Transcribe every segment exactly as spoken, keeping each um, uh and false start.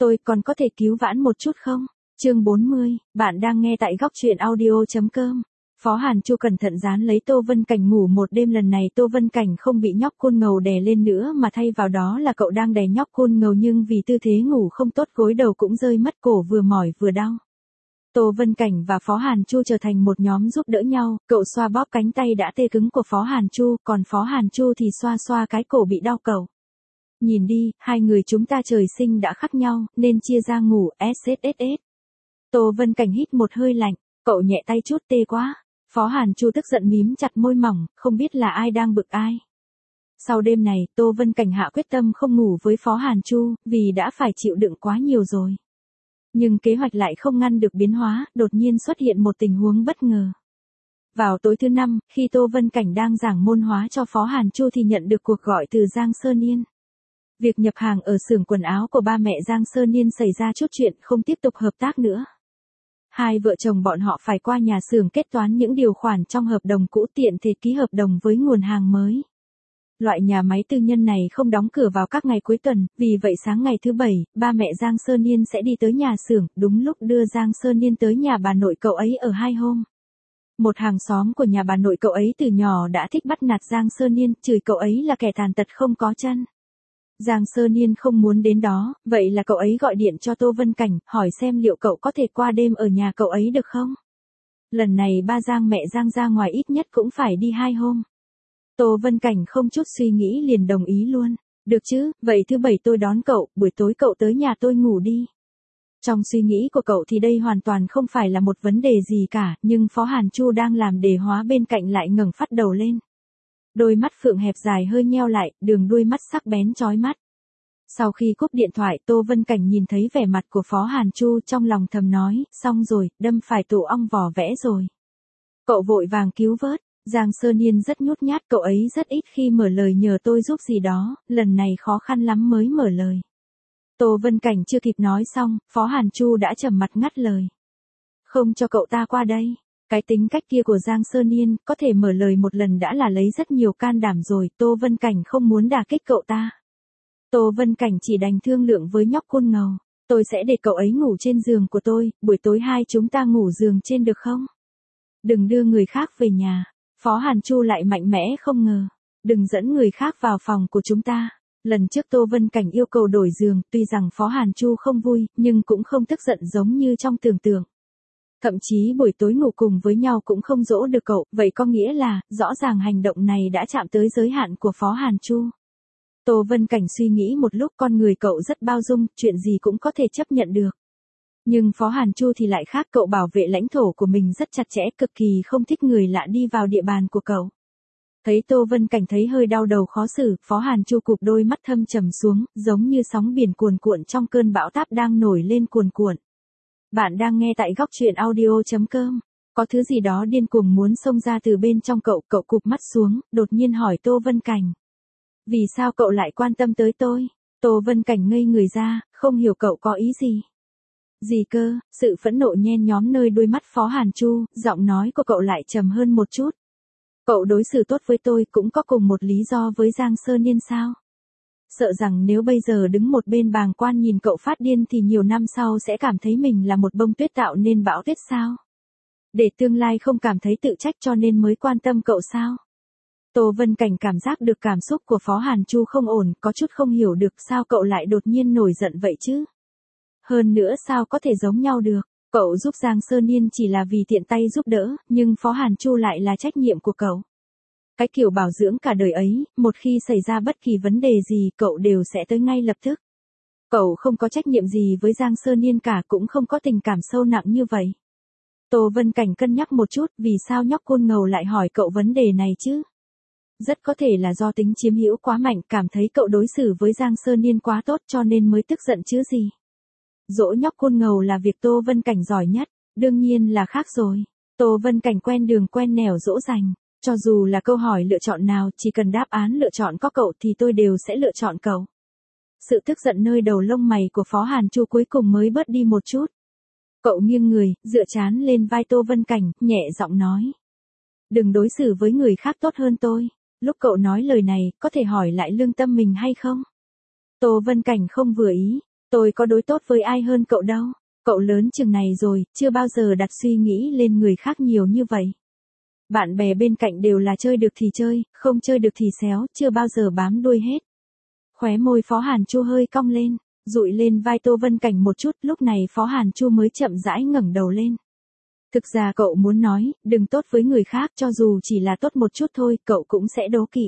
Tôi còn có thể cứu vãn một chút không? Chương bốn mươi, bạn đang nghe tại góc truyện audio.com. Phó Hàn Chu cẩn thận dán lấy Tô Vân Cảnh ngủ một đêm, lần này Tô Vân Cảnh không bị nhóc côn ngầu đè lên nữa mà thay vào đó là cậu đang đè nhóc côn ngầu, nhưng vì tư thế ngủ không tốt gối đầu cũng rơi mất, cổ vừa mỏi vừa đau. Tô Vân Cảnh và Phó Hàn Chu trở thành một nhóm giúp đỡ nhau, cậu xoa bóp cánh tay đã tê cứng của Phó Hàn Chu, còn Phó Hàn Chu thì xoa xoa cái cổ bị đau cậu. Nhìn đi, hai người chúng ta trời sinh đã khác nhau, nên chia ra ngủ, ét ét ét ét. Tô Vân Cảnh hít một hơi lạnh, cậu nhẹ tay chút, tê quá. Phó Hàn Chu tức giận mím chặt môi mỏng, không biết là ai đang bực ai. Sau đêm này, Tô Vân Cảnh hạ quyết tâm không ngủ với Phó Hàn Chu, vì đã phải chịu đựng quá nhiều rồi. Nhưng kế hoạch lại không ngăn được biến hóa, đột nhiên xuất hiện một tình huống bất ngờ. Vào tối thứ năm, khi Tô Vân Cảnh đang giảng môn hóa cho Phó Hàn Chu thì nhận được cuộc gọi từ Giang Sơn Yên. Việc nhập hàng ở xưởng quần áo của ba mẹ Giang Sơn Yên xảy ra chút chuyện, không tiếp tục hợp tác nữa. Hai vợ chồng bọn họ phải qua nhà xưởng kết toán những điều khoản trong hợp đồng cũ, tiện thể ký hợp đồng với nguồn hàng mới. Loại nhà máy tư nhân này không đóng cửa vào các ngày cuối tuần, vì vậy sáng ngày thứ bảy, ba mẹ Giang Sơn Yên sẽ đi tới nhà xưởng, đúng lúc đưa Giang Sơn Yên tới nhà bà nội cậu ấy ở hai hôm. Một hàng xóm của nhà bà nội cậu ấy từ nhỏ đã thích bắt nạt Giang Sơn Yên, chửi cậu ấy là kẻ tàn tật không có chân. Giang Sơn Yên không muốn đến đó, vậy là cậu ấy gọi điện cho Tô Vân Cảnh, hỏi xem liệu cậu có thể qua đêm ở nhà cậu ấy được không? Lần này ba Giang mẹ Giang ra ngoài ít nhất cũng phải đi hai hôm. Tô Vân Cảnh không chút suy nghĩ liền đồng ý luôn. Được chứ, vậy thứ bảy tôi đón cậu, buổi tối cậu tới nhà tôi ngủ đi. Trong suy nghĩ của cậu thì đây hoàn toàn không phải là một vấn đề gì cả, nhưng Phó Hàn Chu đang làm đề hóa bên cạnh lại ngẩng phát đầu lên. Đôi mắt phượng hẹp dài hơi nheo lại, đường đuôi mắt sắc bén chói mắt. Sau khi cúp điện thoại, Tô Vân Cảnh nhìn thấy vẻ mặt của Phó Hàn Chu, trong lòng thầm nói, xong rồi, đâm phải tổ ong vò vẽ rồi. Cậu vội vàng cứu vớt. Giang Sơn Yên rất nhút nhát, cậu ấy rất ít khi mở lời nhờ tôi giúp gì đó, lần này khó khăn lắm mới mở lời. Tô Vân Cảnh chưa kịp nói xong, Phó Hàn Chu đã trầm mặt ngắt lời. Không cho cậu ta qua đây. Cái tính cách kia của Giang Sơn Yên, có thể mở lời một lần đã là lấy rất nhiều can đảm rồi, Tô Vân Cảnh không muốn đả kích cậu ta. Tô Vân Cảnh chỉ đành thương lượng với nhóc côn ngầu, tôi sẽ để cậu ấy ngủ trên giường của tôi, buổi tối hai chúng ta ngủ giường trên được không? Đừng đưa người khác về nhà. Phó Hàn Chu lại mạnh mẽ không ngờ, đừng dẫn người khác vào phòng của chúng ta. Lần trước Tô Vân Cảnh yêu cầu đổi giường, tuy rằng Phó Hàn Chu không vui, nhưng cũng không tức giận giống như trong tưởng tượng. Thậm chí buổi tối ngủ cùng với nhau cũng không dỗ được cậu, vậy có nghĩa là, rõ ràng hành động này đã chạm tới giới hạn của Phó Hàn Chu. Tô Vân Cảnh suy nghĩ một lúc, con người cậu rất bao dung, chuyện gì cũng có thể chấp nhận được. Nhưng Phó Hàn Chu thì lại khác, cậu bảo vệ lãnh thổ của mình rất chặt chẽ, cực kỳ không thích người lạ đi vào địa bàn của cậu. Thấy Tô Vân Cảnh thấy hơi đau đầu khó xử, Phó Hàn Chu cụp đôi mắt thâm trầm xuống, giống như sóng biển cuồn cuộn trong cơn bão táp đang nổi lên cuồn cuộn. Bạn đang nghe tại góc truyện audio.com. Có thứ gì đó điên cuồng muốn xông ra từ bên trong cậu, cậu cụp mắt xuống, đột nhiên hỏi Tô Vân Cảnh. Vì sao cậu lại quan tâm tới tôi? Tô Vân Cảnh ngây người ra, không hiểu cậu có ý gì. Gì cơ? Sự phẫn nộ nhen nhóm nơi đôi mắt Phó Hàn Chu, giọng nói của cậu lại trầm hơn một chút. Cậu đối xử tốt với tôi cũng có cùng một lý do với Giang Sơn Yên sao? Sợ rằng nếu bây giờ đứng một bên bàng quan nhìn cậu phát điên thì nhiều năm sau sẽ cảm thấy mình là một bông tuyết tạo nên bão tuyết sao? Để tương lai không cảm thấy tự trách cho nên mới quan tâm cậu sao? Tô Vân Cảnh cảm giác được cảm xúc của Phó Hàn Chu không ổn, có chút không hiểu được sao cậu lại đột nhiên nổi giận vậy chứ? Hơn nữa sao có thể giống nhau được, cậu giúp Giang Sơn Yên chỉ là vì tiện tay giúp đỡ, nhưng Phó Hàn Chu lại là trách nhiệm của cậu. Cái kiểu bảo dưỡng cả đời ấy, một khi xảy ra bất kỳ vấn đề gì cậu đều sẽ tới ngay lập tức. Cậu không có trách nhiệm gì với Giang Sơn Yên cả, cũng không có tình cảm sâu nặng như vậy. Tô Vân Cảnh cân nhắc một chút, vì sao nhóc côn ngầu lại hỏi cậu vấn đề này chứ? Rất có thể là do tính chiếm hữu quá mạnh, cảm thấy cậu đối xử với Giang Sơn Yên quá tốt cho nên mới tức giận chứ gì. Dỗ nhóc côn ngầu là việc Tô Vân Cảnh giỏi nhất, đương nhiên là khác rồi. Tô Vân Cảnh quen đường quen nẻo dỗ dành, cho dù là câu hỏi lựa chọn nào, chỉ cần đáp án lựa chọn có cậu thì tôi đều sẽ lựa chọn cậu. Sự tức giận nơi đầu lông mày của Phó Hàn Chu cuối cùng mới bớt đi một chút. Cậu nghiêng người, dựa trán lên vai Tô Vân Cảnh, nhẹ giọng nói. Đừng đối xử với người khác tốt hơn tôi. Lúc cậu nói lời này, có thể hỏi lại lương tâm mình hay không? Tô Vân Cảnh không vừa ý. Tôi có đối tốt với ai hơn cậu đâu. Cậu lớn chừng này rồi, chưa bao giờ đặt suy nghĩ lên người khác nhiều như vậy. Bạn bè bên cạnh đều là chơi được thì chơi, không chơi được thì xéo, chưa bao giờ bám đuôi hết. Khóe môi Phó Hàn Chu hơi cong lên, dụi lên vai Tô Vân Cảnh một chút, lúc này Phó Hàn Chu mới chậm rãi ngẩng đầu lên. Thực ra cậu muốn nói, đừng tốt với người khác, cho dù chỉ là tốt một chút thôi, cậu cũng sẽ đố kỵ.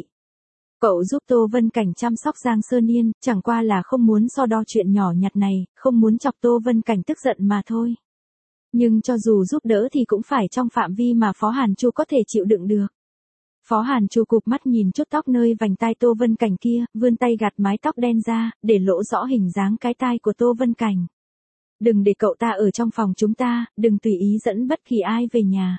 Cậu giúp Tô Vân Cảnh chăm sóc Giang Sơn Yên, chẳng qua là không muốn so đo chuyện nhỏ nhặt này, không muốn chọc Tô Vân Cảnh tức giận mà thôi. Nhưng cho dù giúp đỡ thì cũng phải trong phạm vi mà Phó Hàn Chu có thể chịu đựng được. Phó Hàn Chu cụp mắt nhìn chút tóc nơi vành tai Tô Vân Cảnh kia, vươn tay gạt mái tóc đen ra, để lộ rõ hình dáng cái tai của Tô Vân Cảnh. Đừng để cậu ta ở trong phòng chúng ta, đừng tùy ý dẫn bất kỳ ai về nhà.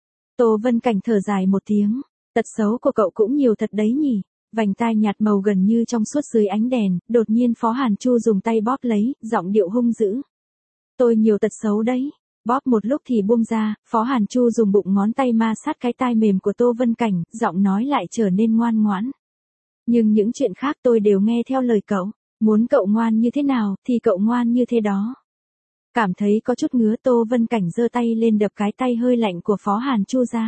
Tô Vân Cảnh thở dài một tiếng, tật xấu của cậu cũng nhiều thật đấy nhỉ. Vành tai nhạt màu gần như trong suốt dưới ánh đèn, đột nhiên Phó Hàn Chu dùng tay bóp lấy, giọng điệu hung dữ. Tôi nhiều tật xấu đấy. Bóp một lúc thì buông ra, Phó Hàn Chu dùng bụng ngón tay ma sát cái tai mềm của Tô Vân Cảnh, giọng nói lại trở nên ngoan ngoãn. Nhưng những chuyện khác tôi đều nghe theo lời cậu, muốn cậu ngoan như thế nào, thì cậu ngoan như thế đó. Cảm thấy có chút ngứa Tô Vân Cảnh giơ tay lên đập cái tay hơi lạnh của Phó Hàn Chu ra.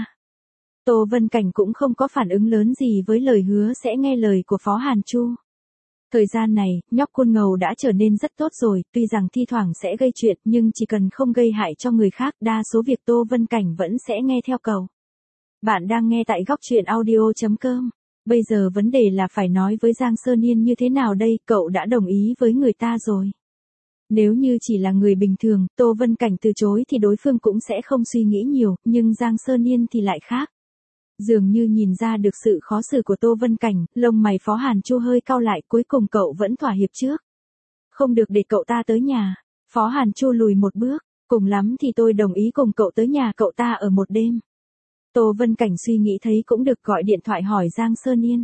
Tô Vân Cảnh cũng không có phản ứng lớn gì với lời hứa sẽ nghe lời của Phó Hàn Chu. Thời gian này, nhóc Côn Ngầu đã trở nên rất tốt rồi, tuy rằng thi thoảng sẽ gây chuyện nhưng chỉ cần không gây hại cho người khác, đa số việc Tô Vân Cảnh vẫn sẽ nghe theo cậu. Bạn đang nghe tại góc truyện audio chấm com. Bây giờ vấn đề là phải nói với Giang Sơn Yên như thế nào đây, cậu đã đồng ý với người ta rồi. Nếu như chỉ là người bình thường, Tô Vân Cảnh từ chối thì đối phương cũng sẽ không suy nghĩ nhiều, nhưng Giang Sơn Yên thì lại khác. Dường như nhìn ra được sự khó xử của Tô Vân Cảnh, lông mày Phó Hàn Chu hơi cau lại, cuối cùng cậu vẫn thỏa hiệp trước. Không được để cậu ta tới nhà. Phó Hàn Chu lùi một bước, cùng lắm thì tôi đồng ý cùng cậu tới nhà cậu ta ở một đêm. Tô Vân Cảnh suy nghĩ thấy cũng được, gọi điện thoại hỏi Giang Sơn Yên.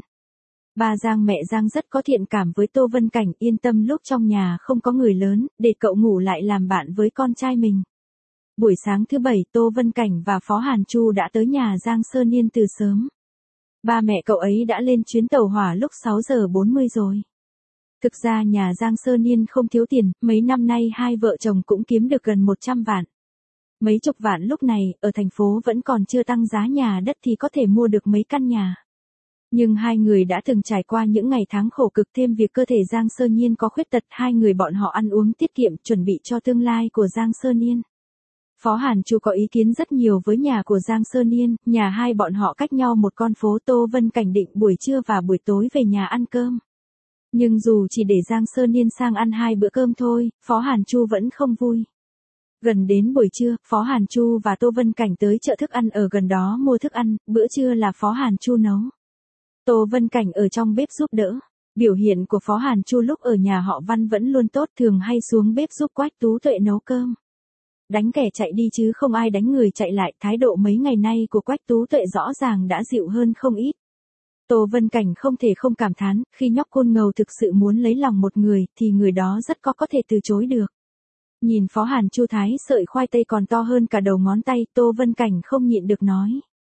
Ba Giang mẹ Giang rất có thiện cảm với Tô Vân Cảnh, yên tâm lúc trong nhà không có người lớn, để cậu ngủ lại làm bạn với con trai mình. Buổi sáng thứ bảy, Tô Vân Cảnh và Phó Hàn Chu đã tới nhà Giang Sơn Yên từ sớm. Ba mẹ cậu ấy đã lên chuyến tàu hỏa lúc sáu giờ bốn mươi rồi. Thực ra nhà Giang Sơn Yên không thiếu tiền, mấy năm nay hai vợ chồng cũng kiếm được gần một trăm vạn. Mấy chục vạn lúc này, ở thành phố vẫn còn chưa tăng giá nhà đất thì có thể mua được mấy căn nhà. Nhưng hai người đã từng trải qua những ngày tháng khổ cực, thêm việc cơ thể Giang Sơn Yên có khuyết tật, hai người bọn họ ăn uống tiết kiệm chuẩn bị cho tương lai của Giang Sơn Yên. Phó Hàn Chu có ý kiến rất nhiều với nhà của Giang Sơn Yên, nhà hai bọn họ cách nhau một con phố. Tô Vân Cảnh định buổi trưa và buổi tối về nhà ăn cơm. Nhưng dù chỉ để Giang Sơn Yên sang ăn hai bữa cơm thôi, Phó Hàn Chu vẫn không vui. Gần đến buổi trưa, Phó Hàn Chu và Tô Vân Cảnh tới chợ thức ăn ở gần đó mua thức ăn, bữa trưa là Phó Hàn Chu nấu. Tô Vân Cảnh ở trong bếp giúp đỡ. Biểu hiện của Phó Hàn Chu lúc ở nhà họ Văn vẫn luôn tốt, thường hay xuống bếp giúp Quách Tú Tuệ nấu cơm. Đánh kẻ chạy đi chứ không ai đánh người chạy lại, thái độ mấy ngày nay của Quách Tú Tuệ rõ ràng đã dịu hơn không ít. Tô Vân Cảnh không thể không cảm thán, khi nhóc Côn Ngầu thực sự muốn lấy lòng một người, thì người đó rất có có thể từ chối được. Nhìn Phó Hàn Chu thái sợi khoai tây còn to hơn cả đầu ngón tay, Tô Vân Cảnh không nhịn được nói.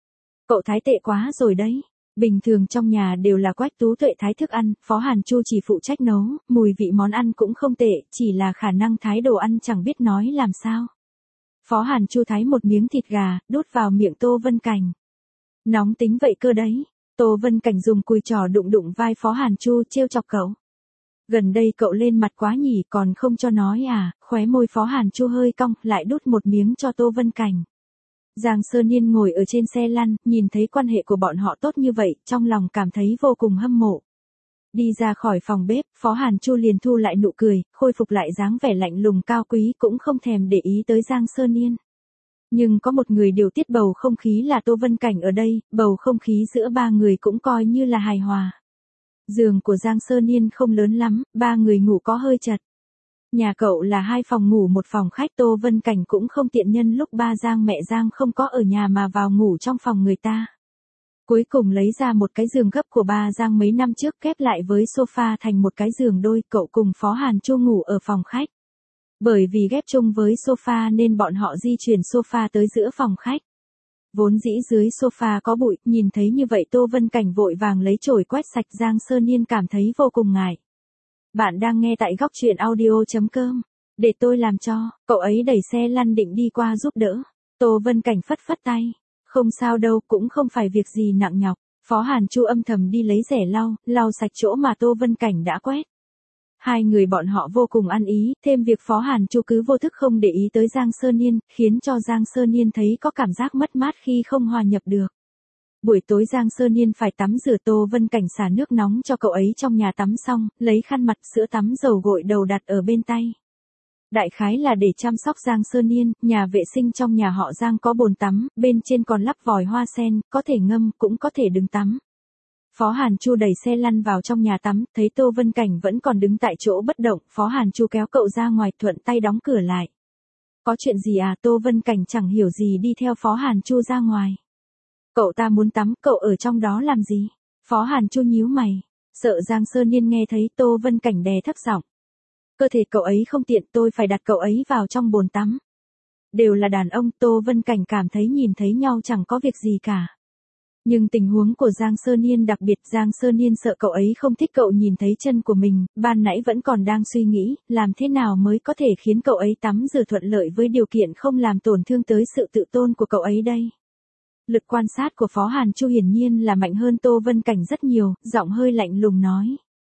Cậu thái tệ quá rồi đấy. Bình thường trong nhà đều là Quách Tú Tuệ thái thức ăn, Phó Hàn Chu chỉ phụ trách nấu, mùi vị món ăn cũng không tệ, chỉ là khả năng thái đồ ăn chẳng biết nói làm sao. Phó Hàn Chu thái một miếng thịt gà, đút vào miệng Tô Vân Cảnh. Nóng tính vậy cơ đấy. Tô Vân Cảnh dùng cùi trò đụng đụng vai Phó Hàn Chu trêu chọc cậu. Gần đây cậu lên mặt quá nhỉ, còn không cho nói à, khóe môi Phó Hàn Chu hơi cong, lại đút một miếng cho Tô Vân Cảnh. Giang Sơn Yên ngồi ở trên xe lăn, nhìn thấy quan hệ của bọn họ tốt như vậy, trong lòng cảm thấy vô cùng hâm mộ. Đi ra khỏi phòng bếp, Phó Hàn Chu liền thu lại nụ cười, khôi phục lại dáng vẻ lạnh lùng cao quý, cũng không thèm để ý tới Giang Sơn Yên. Nhưng có một người điều tiết bầu không khí là Tô Vân Cảnh ở đây, bầu không khí giữa ba người cũng coi như là hài hòa. Giường của Giang Sơn Yên không lớn lắm, ba người ngủ có hơi chật. Nhà cậu là hai phòng ngủ một phòng khách, Tô Vân Cảnh cũng không tiện nhân lúc ba Giang mẹ Giang không có ở nhà mà vào ngủ trong phòng người ta. Cuối cùng lấy ra một cái giường gấp của ba Giang mấy năm trước kép lại với sofa thành một cái giường đôi, cậu cùng Phó Hàn Chu ngủ ở phòng khách. Bởi vì ghép chung với sofa nên bọn họ di chuyển sofa tới giữa phòng khách. Vốn dĩ dưới sofa có bụi, nhìn thấy như vậy Tô Vân Cảnh vội vàng lấy chổi quét sạch, Giang Sơn Yên cảm thấy vô cùng ngại. Bạn đang nghe tại góc truyện audio.com. Để tôi làm cho, cậu ấy đẩy xe lăn định đi qua giúp đỡ. Tô Vân Cảnh phất phất tay. Không sao đâu, cũng không phải việc gì nặng nhọc. Phó Hàn Chu âm thầm đi lấy rẻ lau, lau sạch chỗ mà Tô Vân Cảnh đã quét. Hai người bọn họ vô cùng ăn ý, thêm việc Phó Hàn Chu cứ vô thức không để ý tới Giang Sơ Niên, khiến cho Giang Sơ Niên thấy có cảm giác mất mát khi không hòa nhập được. Buổi tối Giang Sơ Niên phải tắm rửa, Tô Vân Cảnh xả nước nóng cho cậu ấy trong nhà tắm xong, lấy khăn mặt sữa tắm dầu gội đầu đặt ở bên tay. Đại khái là để chăm sóc Giang Sơ Niên, nhà vệ sinh trong nhà họ Giang có bồn tắm, bên trên còn lắp vòi hoa sen, có thể ngâm, cũng có thể đứng tắm. Phó Hàn Chu đẩy xe lăn vào trong nhà tắm, thấy Tô Vân Cảnh vẫn còn đứng tại chỗ bất động, Phó Hàn Chu kéo cậu ra ngoài, thuận tay đóng cửa lại. Có chuyện gì à? Tô Vân Cảnh chẳng hiểu gì đi theo Phó Hàn Chu ra ngoài. Cậu ta muốn tắm, cậu ở trong đó làm gì? Phó Hàn Chu nhíu mày, sợ Giang Sơ Niên nghe thấy, Tô Vân Cảnh đè thấp giọng. Cơ thể cậu ấy không tiện, tôi phải đặt cậu ấy vào trong bồn tắm. Đều là đàn ông, Tô Vân Cảnh cảm thấy nhìn thấy nhau chẳng có việc gì cả. Nhưng tình huống của Giang Sơ Niên đặc biệt, Giang Sơ Niên sợ cậu ấy không thích cậu nhìn thấy chân của mình, ban nãy vẫn còn đang suy nghĩ, làm thế nào mới có thể khiến cậu ấy tắm rửa thuận lợi với điều kiện không làm tổn thương tới sự tự tôn của cậu ấy đây. Lực quan sát của Phó Hàn Chu hiển nhiên là mạnh hơn Tô Vân Cảnh rất nhiều, giọng hơi lạnh lùng nói.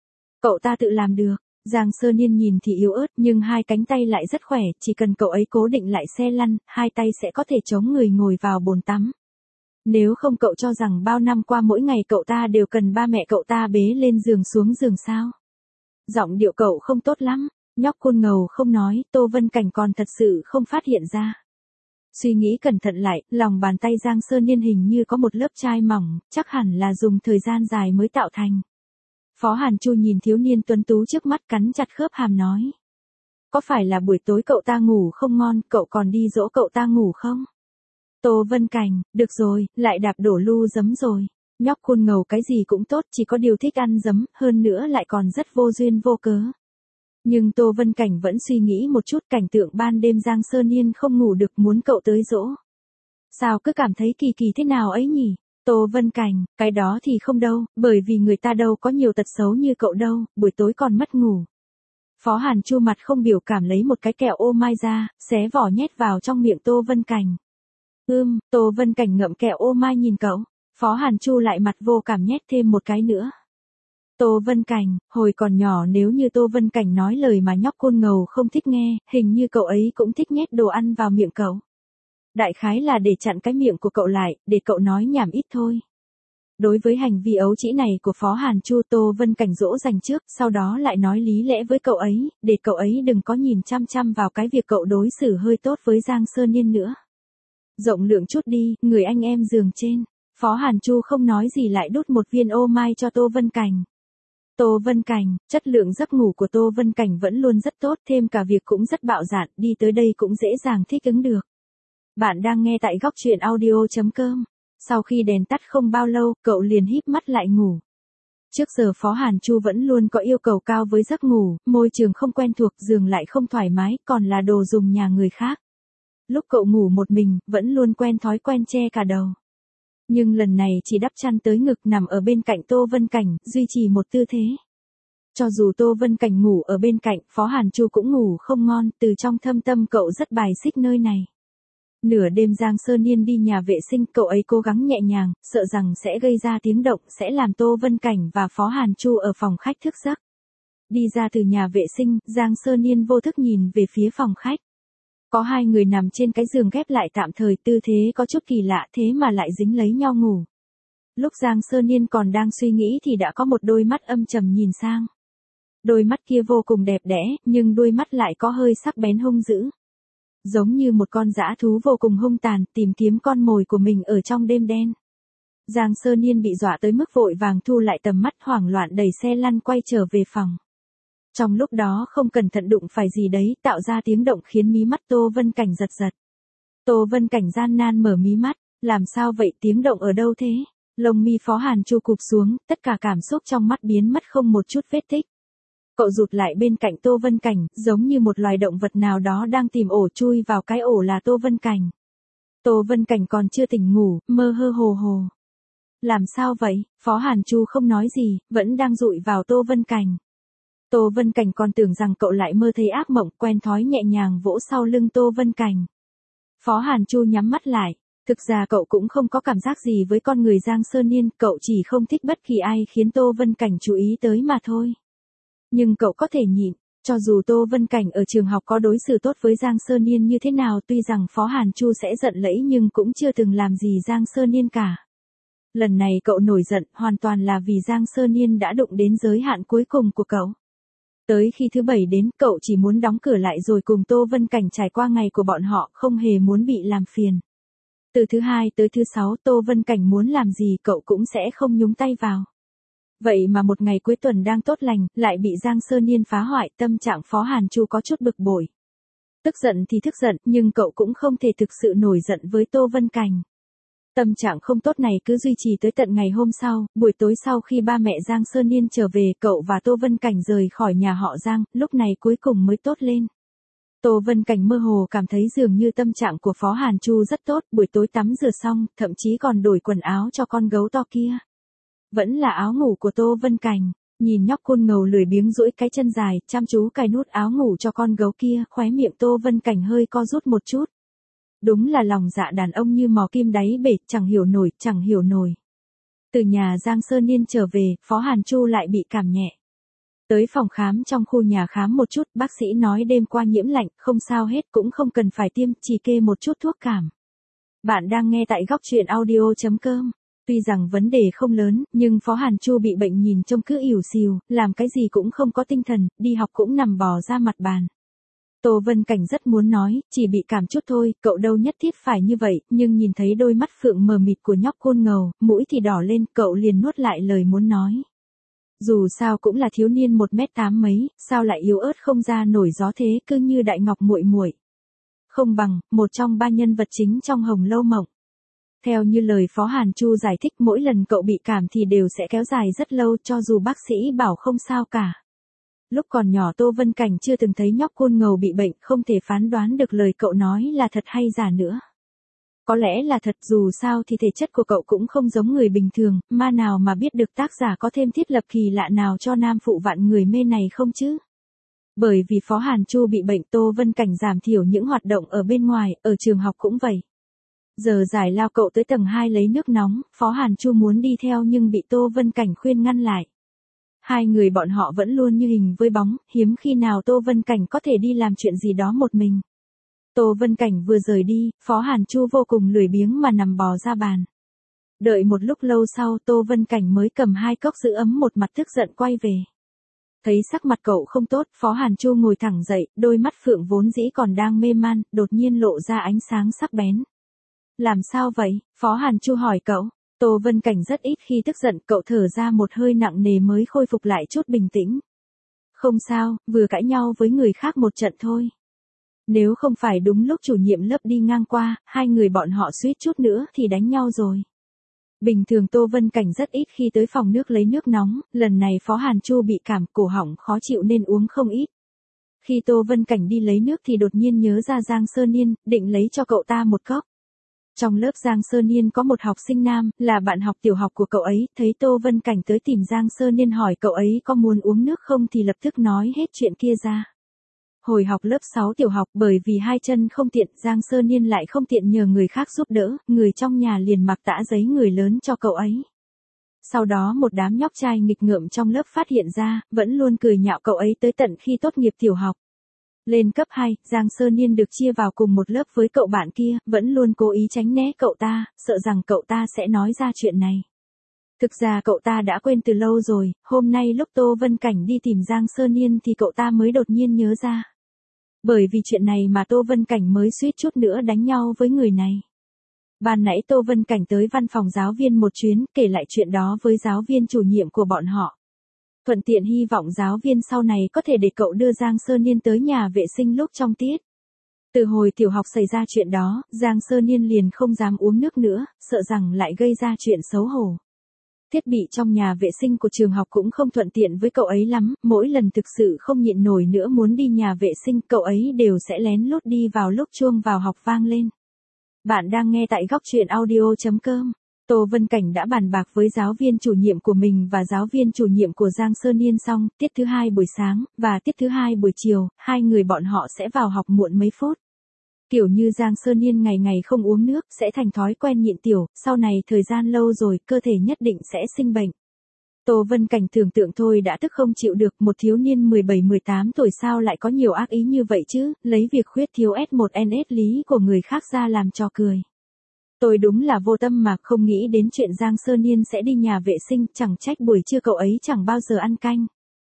Cậu ta tự làm được. Giang Sơ Niên nhìn thì yếu ớt nhưng hai cánh tay lại rất khỏe, chỉ cần cậu ấy cố định lại xe lăn, hai tay sẽ có thể chống người ngồi vào bồn tắm. Nếu không cậu cho rằng bao năm qua mỗi ngày cậu ta đều cần ba mẹ cậu ta bế lên giường xuống giường sao? Giọng điệu cậu không tốt lắm, nhóc khôn ngầu không nói, Tô Vân Cảnh còn thật sự không phát hiện ra. Suy nghĩ cẩn thận lại, lòng bàn tay Giang Sơ Niên hình như có một lớp chai mỏng, chắc hẳn là dùng thời gian dài mới tạo thành. Phó Hàn Chu nhìn thiếu niên tuấn tú trước mắt, cắn chặt khớp hàm nói. Có phải là buổi tối cậu ta ngủ không ngon, cậu còn đi dỗ cậu ta ngủ không? Tô Vân Cảnh, được rồi, lại đạp đổ lu giấm rồi. Nhóc khôn ngầu cái gì cũng tốt, chỉ có điều thích ăn giấm, hơn nữa lại còn rất vô duyên vô cớ. Nhưng Tô Vân Cảnh vẫn suy nghĩ một chút, cảnh tượng ban đêm Giang Sơ Niên không ngủ được muốn cậu tới dỗ. Sao cứ cảm thấy kỳ kỳ thế nào ấy nhỉ? Tô Vân Cảnh, cái đó thì không đâu, bởi vì người ta đâu có nhiều tật xấu như cậu đâu, buổi tối còn mất ngủ. Phó Hàn Chu mặt không biểu cảm lấy một cái kẹo ô mai ra, xé vỏ nhét vào trong miệng Tô Vân Cảnh. Ưm, Tô Vân Cảnh ngậm kẹo ô mai nhìn cậu, Phó Hàn Chu lại mặt vô cảm nhét thêm một cái nữa. Tô Vân Cảnh, hồi còn nhỏ nếu như Tô Vân Cảnh nói lời mà nhóc khôn ngầu không thích nghe, hình như cậu ấy cũng thích nhét đồ ăn vào miệng cậu. Đại khái là để chặn cái miệng của cậu lại, để cậu nói nhảm ít thôi. Đối với hành vi ấu trĩ này của Phó Hàn Chu, Tô Vân Cảnh dỗ dành trước, sau đó lại nói lý lẽ với cậu ấy, để cậu ấy đừng có nhìn chăm chăm vào cái việc cậu đối xử hơi tốt với Giang Sơ Niên nữa. Rộng lượng chút đi, người anh em giường trên. Phó Hàn Chu không nói gì lại đút một viên ô mai cho Tô Vân Cảnh. Tô Vân Cảnh, chất lượng giấc ngủ của Tô Vân Cảnh vẫn luôn rất tốt, thêm cả việc cũng rất bạo dạn, đi tới đây cũng dễ dàng thích ứng được. Bạn đang nghe tại góc truyện audio.com. Sau khi đèn tắt không bao lâu, cậu liền híp mắt lại ngủ. Trước giờ Phó Hàn Chu vẫn luôn có yêu cầu cao với giấc ngủ, môi trường không quen thuộc, giường lại không thoải mái, còn là đồ dùng nhà người khác. Lúc cậu ngủ một mình, vẫn luôn quen thói quen che cả đầu. Nhưng lần này chỉ đắp chăn tới ngực, nằm ở bên cạnh Tô Vân Cảnh, duy trì một tư thế. Cho dù Tô Vân Cảnh ngủ ở bên cạnh, Phó Hàn Chu cũng ngủ không ngon, từ trong thâm tâm cậu rất bài xích nơi này. Nửa đêm Giang Sơ Niên đi nhà vệ sinh, cậu ấy cố gắng nhẹ nhàng, sợ rằng sẽ gây ra tiếng động, sẽ làm Tô Vân Cảnh và Phó Hàn Chu ở phòng khách thức giấc. Đi ra từ nhà vệ sinh, Giang Sơ Niên vô thức nhìn về phía phòng khách. Có hai người nằm trên cái giường ghép lại tạm thời, tư thế có chút kỳ lạ, thế mà lại dính lấy nhau ngủ. Lúc Giang Sơ Niên còn đang suy nghĩ thì đã có một đôi mắt âm trầm nhìn sang. Đôi mắt kia vô cùng đẹp đẽ, nhưng đôi mắt lại có hơi sắc bén hung dữ. Giống như một con dã thú vô cùng hung tàn, tìm kiếm con mồi của mình ở trong đêm đen. Giang Sơ Niên bị dọa tới mức vội vàng thu lại tầm mắt, hoảng loạn đẩy xe lăn quay trở về phòng. Trong lúc đó không cẩn thận đụng phải gì đấy, tạo ra tiếng động khiến mí mắt Tô Vân Cảnh giật giật. Tô Vân Cảnh gian nan mở mí mắt, làm sao vậy, tiếng động ở đâu thế? Lông mi Phó Hàn Chu cụp xuống, tất cả cảm xúc trong mắt biến mất không một chút vết tích. Cậu rụt lại bên cạnh Tô Vân Cảnh, giống như một loài động vật nào đó đang tìm ổ chui vào cái ổ là Tô Vân Cảnh. Tô Vân Cảnh còn chưa tỉnh ngủ, mơ hơ hồ hồ. Làm sao vậy? Phó Hàn Chu không nói gì, vẫn đang dụi vào Tô Vân Cảnh. Tô Vân Cảnh còn tưởng rằng cậu lại mơ thấy ác mộng, quen thói nhẹ nhàng vỗ sau lưng Tô Vân Cảnh. Phó Hàn Chu nhắm mắt lại. Thực ra cậu cũng không có cảm giác gì với con người Giang Sơn Niên, cậu chỉ không thích bất kỳ ai khiến Tô Vân Cảnh chú ý tới mà thôi. Nhưng cậu có thể nhịn, cho dù Tô Vân Cảnh ở trường học có đối xử tốt với Giang Sơn Niên như thế nào, tuy rằng Phó Hàn Chu sẽ giận lẫy nhưng cũng chưa từng làm gì Giang Sơn Niên cả. Lần này cậu nổi giận hoàn toàn là vì Giang Sơn Niên đã đụng đến giới hạn cuối cùng của cậu. Tới khi thứ bảy đến, cậu chỉ muốn đóng cửa lại rồi cùng Tô Vân Cảnh trải qua ngày của bọn họ, không hề muốn bị làm phiền. Từ thứ hai tới thứ sáu, Tô Vân Cảnh muốn làm gì cậu cũng sẽ không nhúng tay vào. Vậy mà một ngày cuối tuần đang tốt lành, lại bị Giang Sơn Niên phá hoại, tâm trạng Phó Hàn Chu có chút bực bội. Tức giận thì tức giận, nhưng cậu cũng không thể thực sự nổi giận với Tô Vân Cảnh. Tâm trạng không tốt này cứ duy trì tới tận ngày hôm sau, buổi tối sau khi ba mẹ Giang Sơn Niên trở về, cậu và Tô Vân Cảnh rời khỏi nhà họ Giang, lúc này cuối cùng mới tốt lên. Tô Vân Cảnh mơ hồ cảm thấy dường như tâm trạng của Phó Hàn Chu rất tốt, buổi tối tắm rửa xong, thậm chí còn đổi quần áo cho con gấu to kia. Vẫn là áo ngủ của Tô Vân Cảnh, nhìn nhóc côn ngầu lười biếng duỗi cái chân dài, chăm chú cài nút áo ngủ cho con gấu kia, khóe miệng Tô Vân Cảnh hơi co rút một chút. Đúng là lòng dạ đàn ông như mò kim đáy bể, chẳng hiểu nổi, chẳng hiểu nổi. Từ nhà Giang Sơn Niên trở về, Phó Hàn Chu lại bị cảm nhẹ. Tới phòng khám trong khu nhà khám một chút, bác sĩ nói đêm qua nhiễm lạnh, không sao hết, cũng không cần phải tiêm, chỉ kê một chút thuốc cảm. Bạn đang nghe tại góc truyện audio chấm com. Tuy rằng vấn đề không lớn, nhưng Phó Hàn Chu bị bệnh nhìn trông cứ ỉu xìu, làm cái gì cũng không có tinh thần, đi học cũng nằm bò ra mặt bàn. Tô Vân Cảnh rất muốn nói, chỉ bị cảm chút thôi, cậu đâu nhất thiết phải như vậy, nhưng nhìn thấy đôi mắt phượng mờ mịt của nhóc côn ngầu, mũi thì đỏ lên, cậu liền nuốt lại lời muốn nói. Dù sao cũng là thiếu niên một mét tám mấy, sao lại yếu ớt không ra nổi gió thế, cứ như Đại Ngọc muội muội. Không bằng, một trong ba nhân vật chính trong Hồng Lâu Mộng. Theo như lời Phó Hàn Chu giải thích, mỗi lần cậu bị cảm thì đều sẽ kéo dài rất lâu, cho dù bác sĩ bảo không sao cả. Lúc còn nhỏ Tô Vân Cảnh chưa từng thấy nhóc côn ngầu bị bệnh, không thể phán đoán được lời cậu nói là thật hay giả nữa. Có lẽ là thật, dù sao thì thể chất của cậu cũng không giống người bình thường, ma nào mà biết được tác giả có thêm thiết lập kỳ lạ nào cho nam phụ vạn người mê này không chứ? Bởi vì Phó Hàn Chu bị bệnh, Tô Vân Cảnh giảm thiểu những hoạt động ở bên ngoài, ở trường học cũng vậy. Giờ giải lao cậu tới tầng hai lấy nước nóng, Phó Hàn Chu muốn đi theo nhưng bị Tô Vân Cảnh khuyên ngăn lại. Hai người bọn họ vẫn luôn như hình với bóng, hiếm khi nào Tô Vân Cảnh có thể đi làm chuyện gì đó một mình. Tô Vân Cảnh vừa rời đi, Phó Hàn Chu vô cùng lười biếng mà nằm bò ra bàn. Đợi một lúc lâu sau, Tô Vân Cảnh mới cầm hai cốc giữ ấm, một mặt tức giận quay về. Thấy sắc mặt cậu không tốt, Phó Hàn Chu ngồi thẳng dậy, đôi mắt phượng vốn dĩ còn đang mê man, đột nhiên lộ ra ánh sáng sắc bén. Làm sao vậy? Phó Hàn Chu hỏi cậu. Tô Vân Cảnh rất ít khi tức giận, cậu thở ra một hơi nặng nề mới khôi phục lại chút bình tĩnh. Không sao, vừa cãi nhau với người khác một trận thôi. Nếu không phải đúng lúc chủ nhiệm lớp đi ngang qua, hai người bọn họ suýt chút nữa thì đánh nhau rồi. Bình thường Tô Vân Cảnh rất ít khi tới phòng nước lấy nước nóng, lần này Phó Hàn Chu bị cảm, cổ họng khó chịu nên uống không ít. Khi Tô Vân Cảnh đi lấy nước thì đột nhiên nhớ ra Giang Sơn Niên, định lấy cho cậu ta một cốc. Trong lớp Giang Sơn Niên có một học sinh nam, là bạn học tiểu học của cậu ấy, thấy Tô Vân Cảnh tới tìm Giang Sơn Niên hỏi cậu ấy có muốn uống nước không thì lập tức nói hết chuyện kia ra. Hồi học lớp sáu tiểu học, bởi vì hai chân không tiện, Giang Sơn Niên lại không tiện nhờ người khác giúp đỡ, người trong nhà liền mặc tã giấy người lớn cho cậu ấy. Sau đó một đám nhóc trai nghịch ngợm trong lớp phát hiện ra, vẫn luôn cười nhạo cậu ấy tới tận khi tốt nghiệp tiểu học. Lên cấp hai, Giang Sơn Niên được chia vào cùng một lớp với cậu bạn kia, vẫn luôn cố ý tránh né cậu ta, sợ rằng cậu ta sẽ nói ra chuyện này. Thực ra cậu ta đã quên từ lâu rồi, hôm nay lúc Tô Vân Cảnh đi tìm Giang Sơn Niên thì cậu ta mới đột nhiên nhớ ra. Bởi vì chuyện này mà Tô Vân Cảnh mới suýt chút nữa đánh nhau với người này. Ban nãy Tô Vân Cảnh tới văn phòng giáo viên một chuyến, kể lại chuyện đó với giáo viên chủ nhiệm của bọn họ. Thuận tiện hy vọng giáo viên sau này có thể để cậu đưa Giang Sơn Niên tới nhà vệ sinh lúc trong tiết. Từ hồi tiểu học xảy ra chuyện đó, Giang Sơn Niên liền không dám uống nước nữa, sợ rằng lại gây ra chuyện xấu hổ. Thiết bị trong nhà vệ sinh của trường học cũng không thuận tiện với cậu ấy lắm, mỗi lần thực sự không nhịn nổi nữa muốn đi nhà vệ sinh, cậu ấy đều sẽ lén lút đi vào lúc chuông vào học vang lên. Bạn đang nghe tại góc truyện audio chấm com. Tô Vân Cảnh đã bàn bạc với giáo viên chủ nhiệm của mình và giáo viên chủ nhiệm của Giang Sơn Yên xong, tiết thứ hai buổi sáng, và tiết thứ hai buổi chiều, hai người bọn họ sẽ vào học muộn mấy phút. Kiểu như Giang Sơn Yên ngày ngày không uống nước, sẽ thành thói quen nhịn tiểu, sau này thời gian lâu rồi, cơ thể nhất định sẽ sinh bệnh. Tô Vân Cảnh tưởng tượng thôi đã tức không chịu được, một thiếu niên mười bảy mười tám tuổi sao lại có nhiều ác ý như vậy chứ, lấy việc khuyết thiếu S một N S lý của người khác ra làm trò cười. Tôi đúng là vô tâm mà không nghĩ đến chuyện Giang Sơn Yên sẽ đi nhà vệ sinh, chẳng trách buổi trưa cậu ấy chẳng bao giờ ăn canh.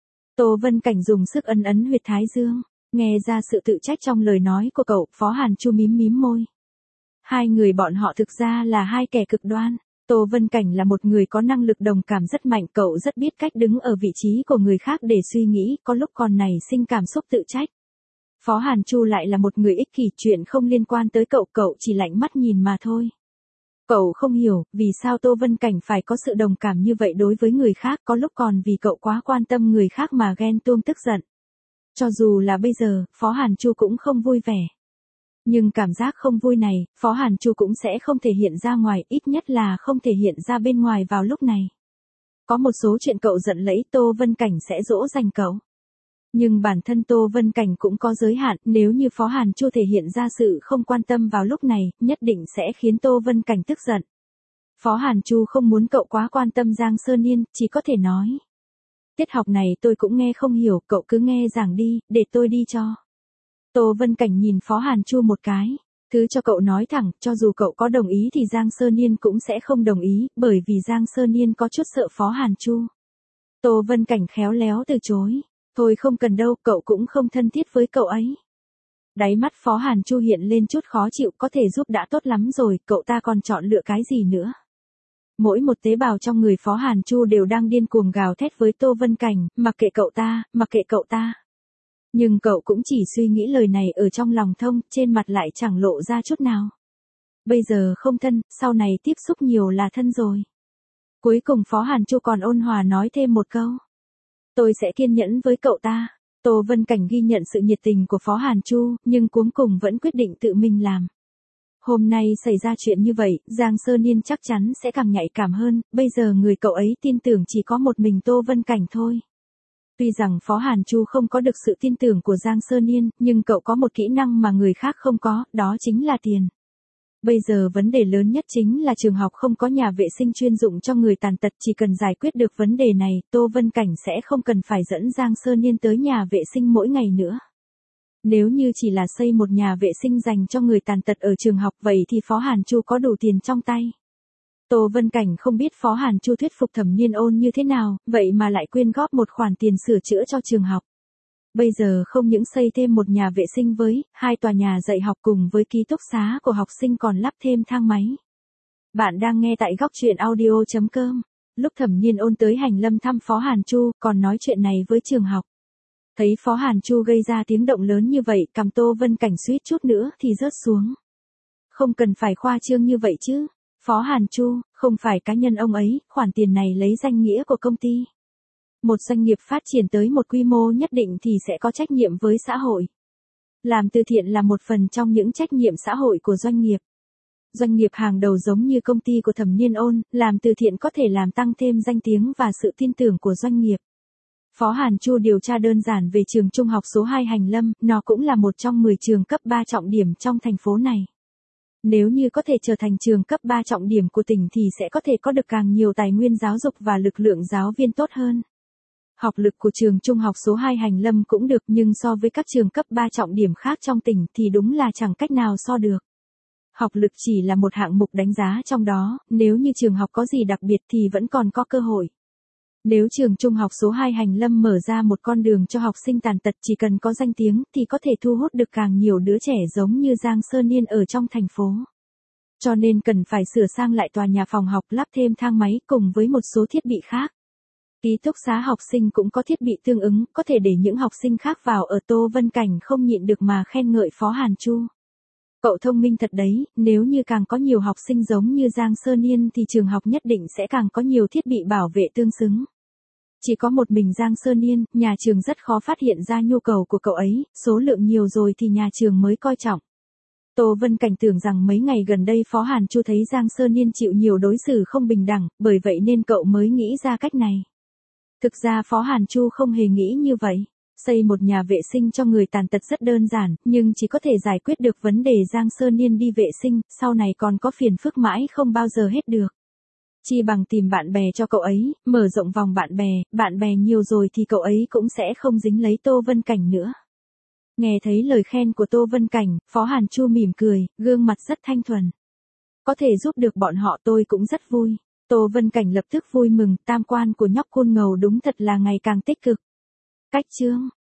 Tô Vân Cảnh dùng sức ấn ấn huyệt thái dương, nghe ra sự tự trách trong lời nói của cậu, Phó Hàn Chu mím mím môi. Hai người bọn họ thực ra là hai kẻ cực đoan. Tô Vân Cảnh là một người có năng lực đồng cảm rất mạnh, cậu rất biết cách đứng ở vị trí của người khác để suy nghĩ, có lúc còn nảy sinh cảm xúc tự trách. Phó Hàn Chu lại là một người ích kỷ, chuyện không liên quan tới cậu, cậu chỉ lạnh mắt nhìn mà thôi. Cậu không hiểu, vì sao Tô Vân Cảnh phải có sự đồng cảm như vậy đối với người khác, có lúc còn vì cậu quá quan tâm người khác mà ghen tuông tức giận. Cho dù là bây giờ, Phó Hàn Chu cũng không vui vẻ. Nhưng cảm giác không vui này, Phó Hàn Chu cũng sẽ không thể hiện ra ngoài, ít nhất là không thể hiện ra bên ngoài vào lúc này. Có một số chuyện cậu giận lẫy, Tô Vân Cảnh sẽ dỗ dành cậu. Nhưng bản thân Tô Vân Cảnh cũng có giới hạn, nếu như Phó Hàn Chu thể hiện ra sự không quan tâm vào lúc này, nhất định sẽ khiến Tô Vân Cảnh tức giận. Phó Hàn Chu không muốn cậu quá quan tâm Giang Sơn Yên, chỉ có thể nói. Tiết học này tôi cũng nghe không hiểu, cậu cứ nghe giảng đi, để tôi đi cho. Tô Vân Cảnh nhìn Phó Hàn Chu một cái, cứ cho cậu nói thẳng, cho dù cậu có đồng ý thì Giang Sơn Yên cũng sẽ không đồng ý, bởi vì Giang Sơn Yên có chút sợ Phó Hàn Chu. Tô Vân Cảnh khéo léo từ chối, thôi không cần đâu, cậu cũng không thân thiết với cậu ấy. Đáy mắt Phó Hàn Chu hiện lên chút khó chịu, có thể giúp đã tốt lắm rồi, cậu ta còn chọn lựa cái gì nữa. Mỗi một tế bào trong người Phó Hàn Chu đều đang điên cuồng gào thét với Tô Vân Cảnh, mặc kệ cậu ta, mặc kệ cậu ta. Nhưng cậu cũng chỉ suy nghĩ lời này ở trong lòng thông, trên mặt lại chẳng lộ ra chút nào. Bây giờ không thân, sau này tiếp xúc nhiều là thân rồi. Cuối cùng Phó Hàn Chu còn ôn hòa nói thêm một câu. Tôi sẽ kiên nhẫn với cậu ta. Tô Vân Cảnh ghi nhận sự nhiệt tình của Phó Hàn Chu, nhưng cuối cùng vẫn quyết định tự mình làm. Hôm nay xảy ra chuyện như vậy, Giang Sơn Yên chắc chắn sẽ càng nhạy cảm hơn, bây giờ người cậu ấy tin tưởng chỉ có một mình Tô Vân Cảnh thôi. Tuy rằng Phó Hàn Chu không có được sự tin tưởng của Giang Sơn Yên, nhưng cậu có một kỹ năng mà người khác không có, đó chính là tiền. Bây giờ vấn đề lớn nhất chính là trường học không có nhà vệ sinh chuyên dụng cho người tàn tật, chỉ cần giải quyết được vấn đề này, Tô Vân Cảnh sẽ không cần phải dẫn Giang Sơn Yên tới nhà vệ sinh mỗi ngày nữa. Nếu như chỉ là xây một nhà vệ sinh dành cho người tàn tật ở trường học vậy thì Phó Hàn Chu có đủ tiền trong tay. Tô Vân Cảnh không biết Phó Hàn Chu thuyết phục Thẩm Niên Ôn như thế nào, vậy mà lại quyên góp một khoản tiền sửa chữa cho trường học. Bây giờ không những xây thêm một nhà vệ sinh với hai tòa nhà dạy học cùng với ký túc xá của học sinh còn lắp thêm thang máy. Bạn đang nghe tại góc truyện audio chấm com. Lúc Thẩm Niên Ôn tới hành lâm thăm Phó Hàn Chu, còn nói chuyện này với trường học. Thấy Phó Hàn Chu gây ra tiếng động lớn như vậy, cằm Tô Vân Cảnh suýt chút nữa thì rớt xuống. Không cần phải khoa trương như vậy chứ. Phó Hàn Chu, không phải cá nhân ông ấy, khoản tiền này lấy danh nghĩa của công ty. Một doanh nghiệp phát triển tới một quy mô nhất định thì sẽ có trách nhiệm với xã hội. Làm từ thiện là một phần trong những trách nhiệm xã hội của doanh nghiệp. Doanh nghiệp hàng đầu giống như công ty của Thẩm Niên Ôn, làm từ thiện có thể làm tăng thêm danh tiếng và sự tin tưởng của doanh nghiệp. Phó Hàn Chu điều tra đơn giản về trường trung học số hai Hành Lâm, nó cũng là một trong mười trường cấp ba trọng điểm trong thành phố này. Nếu như có thể trở thành trường cấp ba trọng điểm của tỉnh thì sẽ có thể có được càng nhiều tài nguyên giáo dục và lực lượng giáo viên tốt hơn. Học lực của trường trung học số hai Hành Lâm cũng được, nhưng so với các trường cấp ba trọng điểm khác trong tỉnh thì đúng là chẳng cách nào so được. Học lực chỉ là một hạng mục đánh giá trong đó, nếu như trường học có gì đặc biệt thì vẫn còn có cơ hội. Nếu trường trung học số hai Hành Lâm mở ra một con đường cho học sinh tàn tật chỉ cần có danh tiếng thì có thể thu hút được càng nhiều đứa trẻ giống như Giang Sơn Yên ở trong thành phố. Cho nên cần phải sửa sang lại tòa nhà phòng học, lắp thêm thang máy cùng với một số thiết bị khác. Ký túc xá học sinh cũng có thiết bị tương ứng, có thể để những học sinh khác vào ở. Tô Vân Cảnh không nhịn được mà khen ngợi Phó Hàn Chu. Cậu thông minh thật đấy, nếu như càng có nhiều học sinh giống như Giang Sơn Yên thì trường học nhất định sẽ càng có nhiều thiết bị bảo vệ tương xứng. Chỉ có một mình Giang Sơn Yên, nhà trường rất khó phát hiện ra nhu cầu của cậu ấy, số lượng nhiều rồi thì nhà trường mới coi trọng. Tô Vân Cảnh tưởng rằng mấy ngày gần đây Phó Hàn Chu thấy Giang Sơn Yên chịu nhiều đối xử không bình đẳng, bởi vậy nên cậu mới nghĩ ra cách này. Thực ra Phó Hàn Chu không hề nghĩ như vậy. Xây một nhà vệ sinh cho người tàn tật rất đơn giản, nhưng chỉ có thể giải quyết được vấn đề Giang Sơn Yên đi vệ sinh, sau này còn có phiền phức mãi không bao giờ hết được. Chi bằng tìm bạn bè cho cậu ấy, mở rộng vòng bạn bè, bạn bè nhiều rồi thì cậu ấy cũng sẽ không dính lấy Tô Vân Cảnh nữa. Nghe thấy lời khen của Tô Vân Cảnh, Phó Hàn Chu mỉm cười, gương mặt rất thanh thuần. Có thể giúp được bọn họ tôi cũng rất vui. Tô Vân Cảnh lập tức vui mừng, tam quan của nhóc Côn Ngầu đúng thật là ngày càng tích cực. Cách chương